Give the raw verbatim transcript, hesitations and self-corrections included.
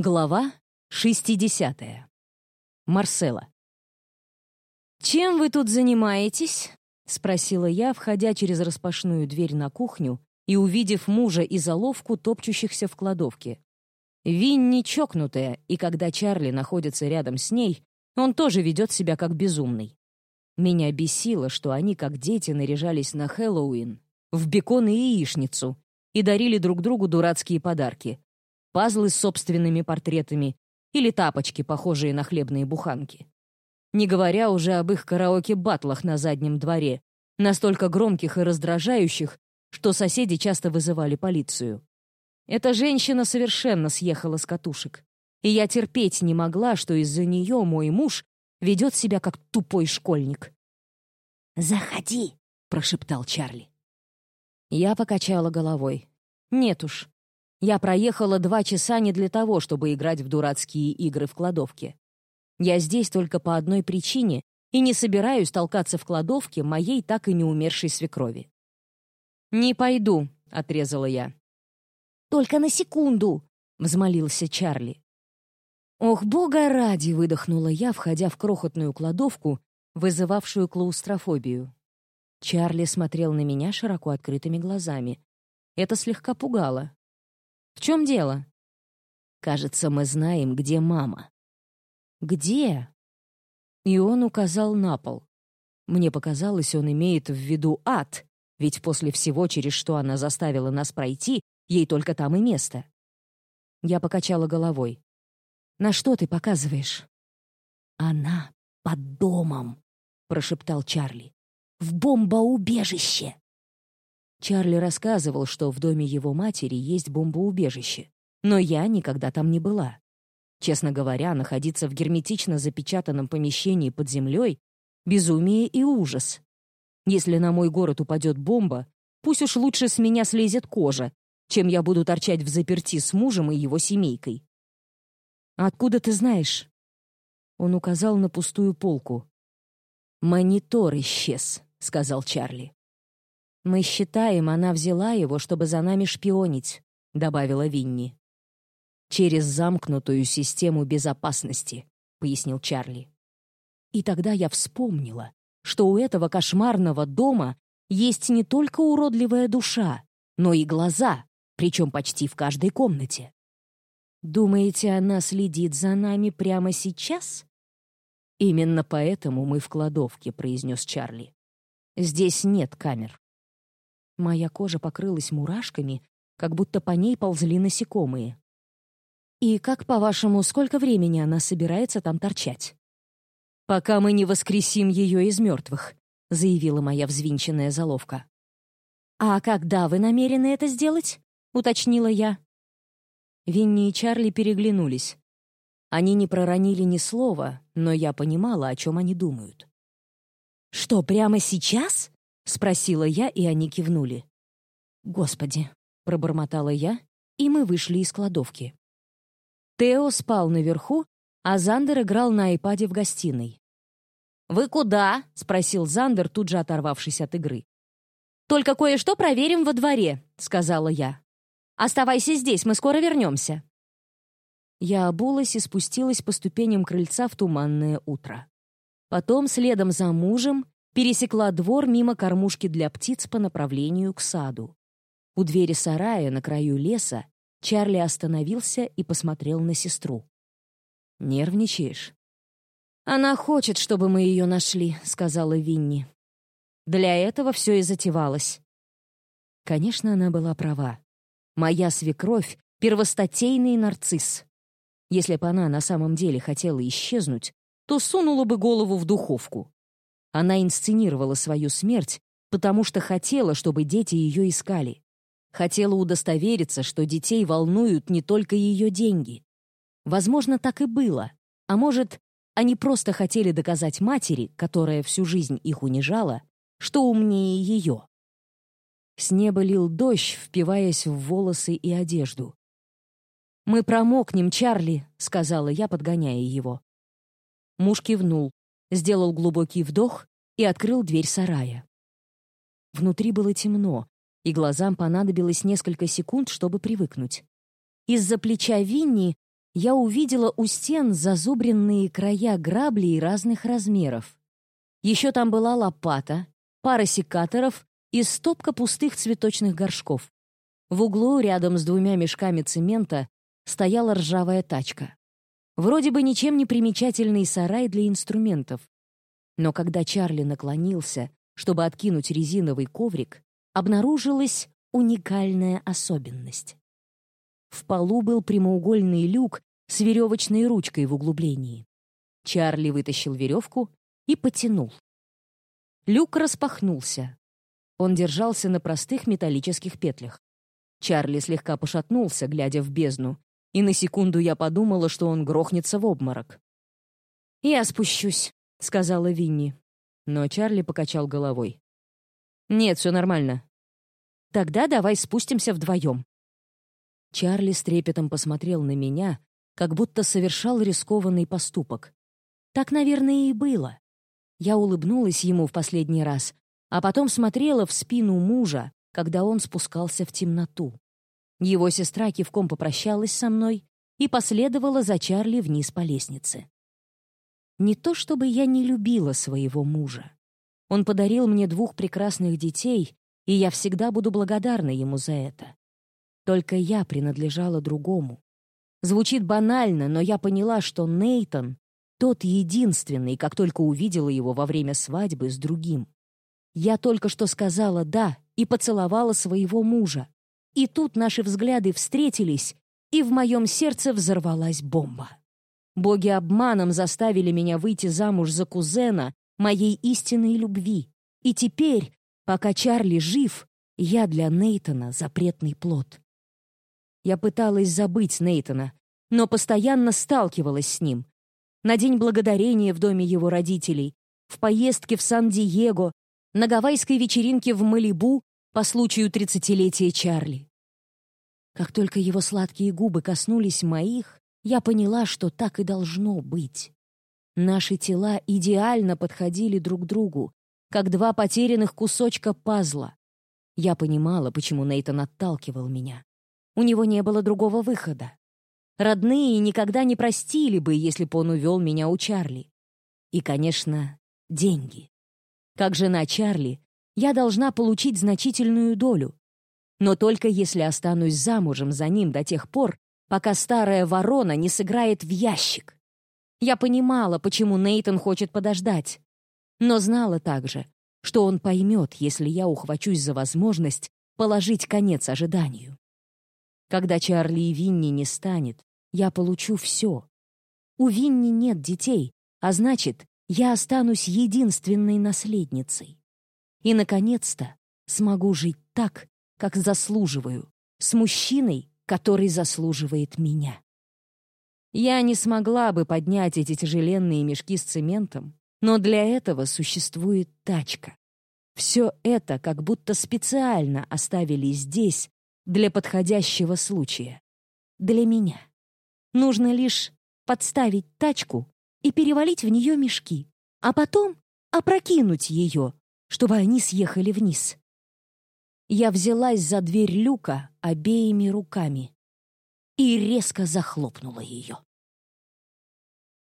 Глава шестидесятая. Марсела. «Чем вы тут занимаетесь?» — спросила я, входя через распашную дверь на кухню и увидев мужа и заловку, топчущихся в кладовке. Винни чокнутая, и когда Чарли находится рядом с ней, он тоже ведет себя как безумный. Меня бесило, что они, как дети, наряжались на Хэллоуин, в бекон и яичницу, и дарили друг другу дурацкие подарки. Пазлы с собственными портретами или тапочки, похожие на хлебные буханки. Не говоря уже об их караоке-баттлах на заднем дворе, настолько громких и раздражающих, что соседи часто вызывали полицию. Эта женщина совершенно съехала с катушек, и я терпеть не могла, что из-за нее мой муж ведет себя как тупой школьник. «Заходи», — прошептал Чарли. Я покачала головой. Нет уж. Я проехала два часа не для того, чтобы играть в дурацкие игры в кладовке. Я здесь только по одной причине и не собираюсь толкаться в кладовке моей так и не умершей свекрови. «Не пойду», — отрезала я. «Только на секунду», — взмолился Чарли. «Ох, бога ради!» — выдохнула я, входя в крохотную кладовку, вызывавшую клаустрофобию. Чарли смотрел на меня широко открытыми глазами. Это слегка пугало. «В чем дело?» «Кажется, мы знаем, где мама». «Где?» И он указал на пол. Мне показалось, он имеет в виду ад, ведь после всего, через что она заставила нас пройти, ей только там и место. Я покачала головой. «На что ты показываешь?» «Она под домом», — прошептал Чарли. «В бомбоубежище». Чарли рассказывал, что в доме его матери есть бомбоубежище, но я никогда там не была. Честно говоря, находиться в герметично запечатанном помещении под землей — безумие и ужас. Если на мой город упадет бомба, пусть уж лучше с меня слезет кожа, чем я буду торчать взаперти с мужем и его семейкой. «Откуда ты знаешь?» Он указал на пустую полку. «Монитор исчез», — сказал Чарли. «Мы считаем, она взяла его, чтобы за нами шпионить», — добавила Винни. «Через замкнутую систему безопасности», — пояснил Чарли. И тогда я вспомнила, что у этого кошмарного дома есть не только уродливая душа, но и глаза, причем почти в каждой комнате. «Думаете, она следит за нами прямо сейчас?» «Именно поэтому мы в кладовке», — произнес Чарли. «Здесь нет камер». Моя кожа покрылась мурашками, как будто по ней ползли насекомые. «И как, по-вашему, сколько времени она собирается там торчать?» «Пока мы не воскресим ее из мертвых», — заявила моя взвинченная заловка. «А когда вы намерены это сделать?» — уточнила я. Винни и Чарли переглянулись. Они не проронили ни слова, но я понимала, о чем они думают. «Что, прямо сейчас?» — спросила я, и они кивнули. «Господи!» — пробормотала я, и мы вышли из кладовки. Тео спал наверху, а Зандер играл на айпаде в гостиной. «Вы куда?» — спросил Зандер, тут же оторвавшись от игры. «Только кое-что проверим во дворе», — сказала я. «Оставайся здесь, мы скоро вернемся». Я обулась и спустилась по ступеням крыльца в туманное утро. Потом, следом за мужем, пересекла двор мимо кормушки для птиц по направлению к саду. У двери сарая на краю леса Чарли остановился и посмотрел на сестру. «Нервничаешь?» «Она хочет, чтобы мы ее нашли», — сказала Винни. «Для этого все и затевалось». Конечно, она была права. Моя свекровь — первостатейный нарцисс. Если бы она на самом деле хотела исчезнуть, то сунула бы голову в духовку. Она инсценировала свою смерть, потому что хотела, чтобы дети ее искали. Хотела удостовериться, что детей волнуют не только ее деньги. Возможно, так и было. А может, они просто хотели доказать матери, которая всю жизнь их унижала, что умнее ее. С неба лил дождь, впиваясь в волосы и одежду. «Мы промокнем, Чарли», — сказала я, подгоняя его. Муж кивнул, сделал глубокий вдох и открыл дверь сарая. Внутри было темно, и глазам понадобилось несколько секунд, чтобы привыкнуть. Из-за плеча Винни я увидела у стен зазубренные края граблей разных размеров. Еще там была лопата, пара секаторов и стопка пустых цветочных горшков. В углу, рядом с двумя мешками цемента, стояла ржавая тачка. Вроде бы ничем не примечательный сарай для инструментов. Но когда Чарли наклонился, чтобы откинуть резиновый коврик, обнаружилась уникальная особенность. В полу был прямоугольный люк с веревочной ручкой в углублении. Чарли вытащил веревку и потянул. Люк распахнулся. Он держался на простых металлических петлях. Чарли слегка пошатнулся, глядя в бездну, и на секунду я подумала, что он грохнется в обморок. «Я спущусь», — сказала Винни. Но Чарли покачал головой. «Нет, все нормально». «Тогда давай спустимся вдвоем». Чарли с трепетом посмотрел на меня, как будто совершал рискованный поступок. Так, наверное, и было. Я улыбнулась ему в последний раз, а потом смотрела в спину мужа, когда он спускался в темноту. Его сестра кивком попрощалась со мной и последовала за Чарли вниз по лестнице. Не то чтобы я не любила своего мужа. Он подарил мне двух прекрасных детей, и я всегда буду благодарна ему за это. Только я принадлежала другому. Звучит банально, но я поняла, что Нейтан — тот единственный, как только увидела его во время свадьбы с другим. Я только что сказала «да» и поцеловала своего мужа. И тут наши взгляды встретились, и в моем сердце взорвалась бомба. Боги обманом заставили меня выйти замуж за кузена моей истинной любви. И теперь, пока Чарли жив, я для Нейтана запретный плод. Я пыталась забыть Нейтана, но постоянно сталкивалась с ним. На День Благодарения в доме его родителей, в поездке в Сан-Диего, на гавайской вечеринке в Малибу по случаю тридцатилетия Чарли. Как только его сладкие губы коснулись моих, я поняла, что так и должно быть. Наши тела идеально подходили друг к другу, как два потерянных кусочка пазла. Я понимала, почему Нейтан отталкивал меня. У него не было другого выхода. Родные никогда не простили бы, если бы он увел меня у Чарли. И, конечно, деньги. Как жена Чарли, я должна получить значительную долю. Но только если останусь замужем за ним до тех пор, пока старая ворона не сыграет в ящик. Я понимала, почему Нейтан хочет подождать, но знала также, что он поймет, если я ухвачусь за возможность положить конец ожиданию. Когда Чарли и Винни не станет, я получу все. У Винни нет детей, а значит, я останусь единственной наследницей. И, наконец-то, смогу жить так, как заслуживаю, с мужчиной, который заслуживает меня. Я не смогла бы поднять эти тяжеленные мешки с цементом, но для этого существует тачка. Все это как будто специально оставили здесь для подходящего случая. Для меня. Нужно лишь подставить тачку и перевалить в нее мешки, а потом опрокинуть ее, чтобы они съехали вниз. Я взялась за дверь люка обеими руками и резко захлопнула ее.